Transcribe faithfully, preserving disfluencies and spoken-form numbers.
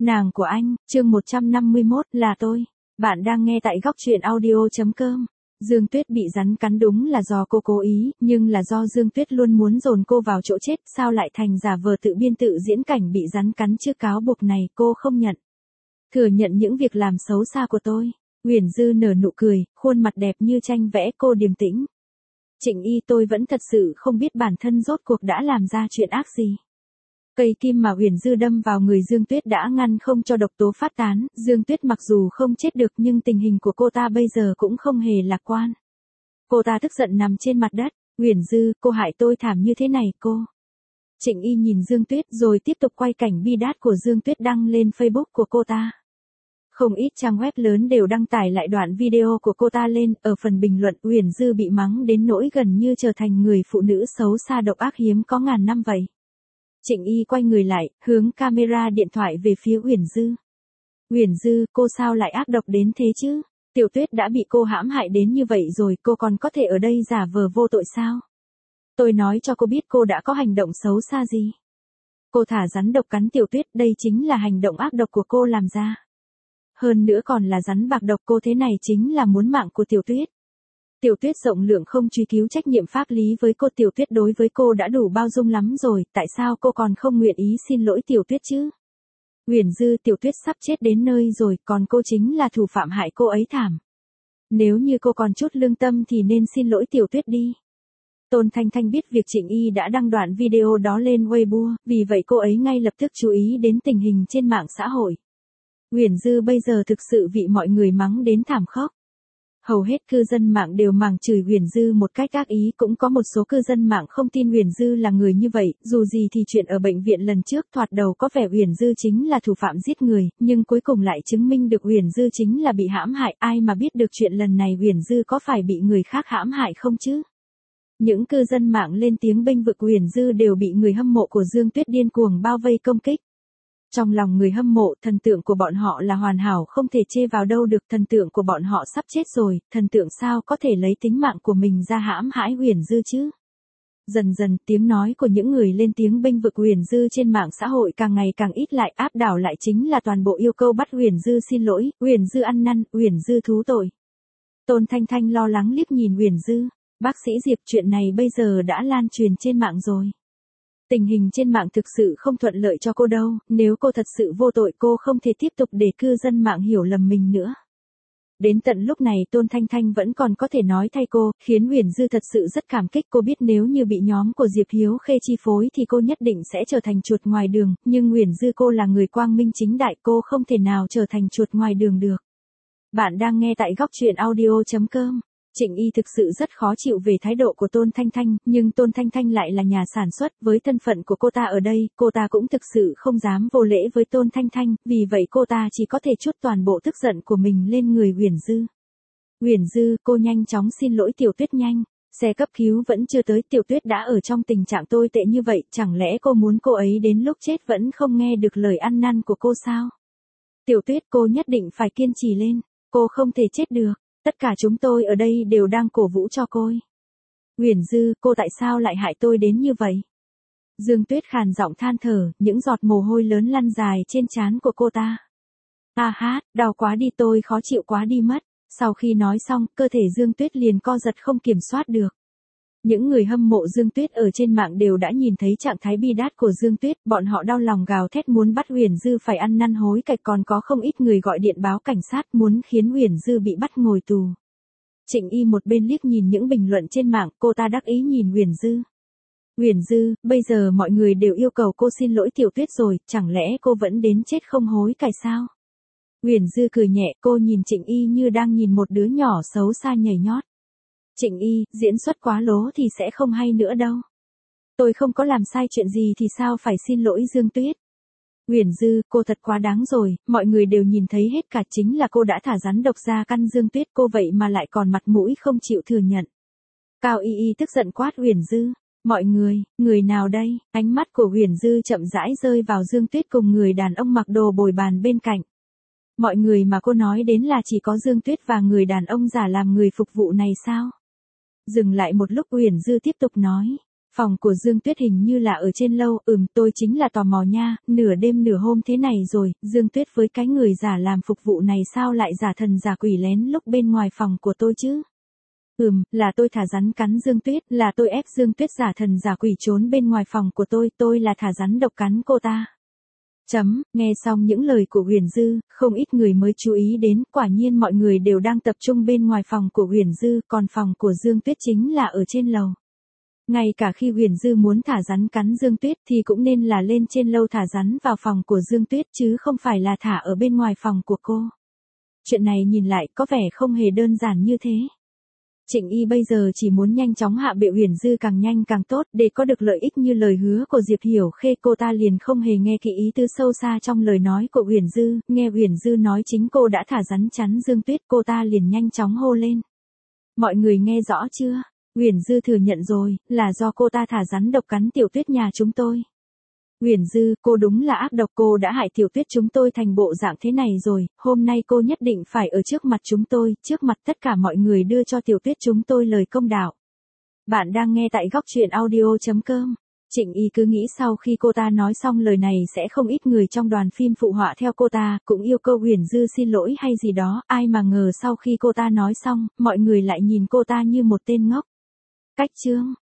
Nàng của anh, chương một trăm năm mươi mốt, là tôi. Bạn đang nghe tại góc truyện audio.com. Dương Tuyết bị rắn cắn đúng là do cô cố ý, nhưng là do Dương Tuyết luôn muốn dồn cô vào chỗ chết, sao lại thành giả vờ tự biên tự diễn cảnh bị rắn cắn trước cáo buộc này, cô không nhận. Thừa nhận những việc làm xấu xa của tôi. Uyển Dư nở nụ cười, khuôn mặt đẹp như tranh vẽ, cô điềm tĩnh. Trịnh Y, tôi vẫn thật sự không biết bản thân rốt cuộc đã làm ra chuyện ác gì. Cây kim mà Uyển Dư đâm vào người Dương Tuyết đã ngăn không cho độc tố phát tán, Dương Tuyết mặc dù không chết được nhưng tình hình của cô ta bây giờ cũng không hề lạc quan. Cô ta tức giận nằm trên mặt đất, Uyển Dư, cô hại tôi thảm như thế này cô. Trịnh Y nhìn Dương Tuyết rồi tiếp tục quay cảnh bi đát của Dương Tuyết đăng lên Facebook của cô ta. Không ít trang web lớn đều đăng tải lại đoạn video của cô ta lên, ở phần bình luận Uyển Dư bị mắng đến nỗi gần như trở thành người phụ nữ xấu xa độc ác hiếm có ngàn năm vậy. Trịnh Y quay người lại, hướng camera điện thoại về phía Uyển Dư. Uyển Dư, cô sao lại ác độc đến thế chứ? Tiểu Tuyết đã bị cô hãm hại đến như vậy rồi, cô còn có thể ở đây giả vờ vô tội sao? Tôi nói cho cô biết cô đã có hành động xấu xa gì. Cô thả rắn độc cắn Tiểu Tuyết, đây chính là hành động ác độc của cô làm ra. Hơn nữa còn là rắn bạc độc, cô thế này chính là muốn mạng của Tiểu Tuyết. Tiểu Tuyết rộng lượng không truy cứu trách nhiệm pháp lý với cô, Tiểu Tuyết đối với cô đã đủ bao dung lắm rồi, tại sao cô còn không nguyện ý xin lỗi Tiểu Tuyết chứ? Uyển Dư, Tiểu Tuyết sắp chết đến nơi rồi, còn cô chính là thủ phạm hại cô ấy thảm. Nếu như cô còn chút lương tâm thì nên xin lỗi Tiểu Tuyết đi. Tôn Thanh Thanh biết việc Trịnh Y đã đăng đoạn video đó lên Weibo, vì vậy cô ấy ngay lập tức chú ý đến tình hình trên mạng xã hội. Uyển Dư bây giờ thực sự bị mọi người mắng đến thảm khóc. Hầu hết cư dân mạng đều mắng chửi Uyển Dư một cách ác ý, cũng có một số cư dân mạng không tin Uyển Dư là người như vậy, dù gì thì chuyện ở bệnh viện lần trước thoạt đầu có vẻ Uyển Dư chính là thủ phạm giết người, nhưng cuối cùng lại chứng minh được Uyển Dư chính là bị hãm hại, ai mà biết được chuyện lần này Uyển Dư có phải bị người khác hãm hại không chứ? Những cư dân mạng lên tiếng bênh vực Uyển Dư đều bị người hâm mộ của Dương Tuyết điên cuồng bao vây công kích. Trong lòng người hâm mộ, thần tượng của bọn họ là hoàn hảo không thể chê vào đâu được, thần tượng của bọn họ sắp chết rồi, thần tượng sao có thể lấy tính mạng của mình ra hãm hãi Uyển Dư chứ? Dần dần, tiếng nói của những người lên tiếng bênh vực Uyển Dư trên mạng xã hội càng ngày càng ít lại, áp đảo lại chính là toàn bộ yêu cầu bắt Uyển Dư xin lỗi, Uyển Dư ăn năn, Uyển Dư thú tội. Tôn Thanh Thanh lo lắng liếc nhìn Uyển Dư, bác sĩ Diệp, chuyện này bây giờ đã lan truyền trên mạng rồi. Tình hình trên mạng thực sự không thuận lợi cho cô đâu, nếu cô thật sự vô tội cô không thể tiếp tục để cư dân mạng hiểu lầm mình nữa. Đến tận lúc này Tôn Thanh Thanh vẫn còn có thể nói thay cô, khiến Uyển Dư thật sự rất cảm kích. Cô biết nếu như bị nhóm của Diệp Hiếu Khê chi phối thì cô nhất định sẽ trở thành chuột ngoài đường, nhưng Uyển Dư cô là người quang minh chính đại, cô không thể nào trở thành chuột ngoài đường được. Bạn đang nghe tại góc truyện audio.com. Trịnh Y thực sự rất khó chịu về thái độ của Tôn Thanh Thanh, nhưng Tôn Thanh Thanh lại là nhà sản xuất, với thân phận của cô ta ở đây, cô ta cũng thực sự không dám vô lễ với Tôn Thanh Thanh, vì vậy cô ta chỉ có thể trút toàn bộ tức giận của mình lên người Uyển Dư. Uyển Dư, cô nhanh chóng xin lỗi Tiểu Tuyết nhanh, xe cấp cứu vẫn chưa tới, Tiểu Tuyết đã ở trong tình trạng tồi tệ như vậy, chẳng lẽ cô muốn cô ấy đến lúc chết vẫn không nghe được lời ăn năn của cô sao? Tiểu Tuyết, cô nhất định phải kiên trì lên, cô không thể chết được. Tất cả chúng tôi ở đây đều đang cổ vũ cho cô. Uyển Dư, cô tại sao lại hại tôi đến như vậy? Dương Tuyết khàn giọng than thở, những giọt mồ hôi lớn lăn dài trên trán của cô ta. A hát, đau quá đi, tôi khó chịu quá đi mất. Sau khi nói xong, cơ thể Dương Tuyết liền co giật không kiểm soát được. Những người hâm mộ Dương Tuyết ở trên mạng đều đã nhìn thấy trạng thái bi đát của Dương Tuyết, bọn họ đau lòng gào thét muốn bắt Uyển Dư phải ăn năn hối cải, còn có không ít người gọi điện báo cảnh sát muốn khiến Uyển Dư bị bắt ngồi tù. Trịnh Y một bên liếc nhìn những bình luận trên mạng, cô ta đắc ý nhìn Uyển Dư. Uyển Dư, bây giờ mọi người đều yêu cầu cô xin lỗi Tiểu Tuyết rồi, chẳng lẽ cô vẫn đến chết không hối cải sao? Uyển Dư cười nhẹ, cô nhìn Trịnh Y như đang nhìn một đứa nhỏ xấu xa nhảy nhót. Trịnh Y, diễn xuất quá lố thì sẽ không hay nữa đâu. Tôi không có làm sai chuyện gì thì sao phải xin lỗi Dương Tuyết. Uyển Dư, cô thật quá đáng rồi, mọi người đều nhìn thấy hết cả, chính là cô đã thả rắn độc ra căn Dương Tuyết, cô vậy mà lại còn mặt mũi không chịu thừa nhận. Cao Y Y tức giận quát Uyển Dư, mọi người, người nào đây? Ánh mắt của Uyển Dư chậm rãi rơi vào Dương Tuyết cùng người đàn ông mặc đồ bồi bàn bên cạnh. Mọi người mà cô nói đến là chỉ có Dương Tuyết và người đàn ông giả làm người phục vụ này sao? Dừng lại một lúc Uyển Dư tiếp tục nói, Phòng của Dương Tuyết hình như là ở trên lâu, ừm, tôi chính là tò mò nha, nửa đêm nửa hôm thế này rồi, Dương Tuyết với cái người giả làm phục vụ này sao lại giả thần giả quỷ lén lúc bên ngoài phòng của tôi chứ? Ừm, là tôi thả rắn cắn Dương Tuyết, là tôi ép Dương Tuyết giả thần giả quỷ trốn bên ngoài phòng của tôi, tôi là thả rắn độc cắn cô ta. Chấm, nghe xong những lời của Huyền Dư, không ít người mới chú ý đến, quả nhiên mọi người đều đang tập trung bên ngoài phòng của Huyền Dư, còn phòng của Dương Tuyết chính là ở trên lầu. Ngay cả khi Huyền Dư muốn thả rắn cắn Dương Tuyết thì cũng nên là lên trên lâu thả rắn vào phòng của Dương Tuyết chứ không phải là thả ở bên ngoài phòng của cô. Chuyện này nhìn lại có vẻ không hề đơn giản như thế. Trịnh Y bây giờ chỉ muốn nhanh chóng hạ bệ Huyền Dư càng nhanh càng tốt để có được lợi ích như lời hứa của Diệp Hiểu Khê. Cô ta liền không hề nghe kỹ ý tứ sâu xa trong lời nói của Huyền Dư, nghe Huyền Dư nói chính cô đã thả rắn chắn Dương Tuyết, cô ta liền nhanh chóng hô lên. Mọi người nghe rõ chưa? Huyền Dư thừa nhận rồi, là do cô ta thả rắn độc cắn Tiểu Tuyết nhà chúng tôi. Huyền Dư, cô đúng là ác độc, cô đã hại Tiểu Tuyết chúng tôi thành bộ dạng thế này rồi, hôm nay cô nhất định phải ở trước mặt chúng tôi, trước mặt tất cả mọi người đưa cho Tiểu Tuyết chúng tôi lời công đạo. Bạn đang nghe tại góc truyện audio chấm com. Trịnh Y cứ nghĩ sau khi cô ta nói xong lời này sẽ không ít người trong đoàn phim phụ họa theo cô ta, cũng yêu cầu Huyền Dư xin lỗi hay gì đó, ai mà ngờ sau khi cô ta nói xong, mọi người lại nhìn cô ta như một tên ngốc. Cách chương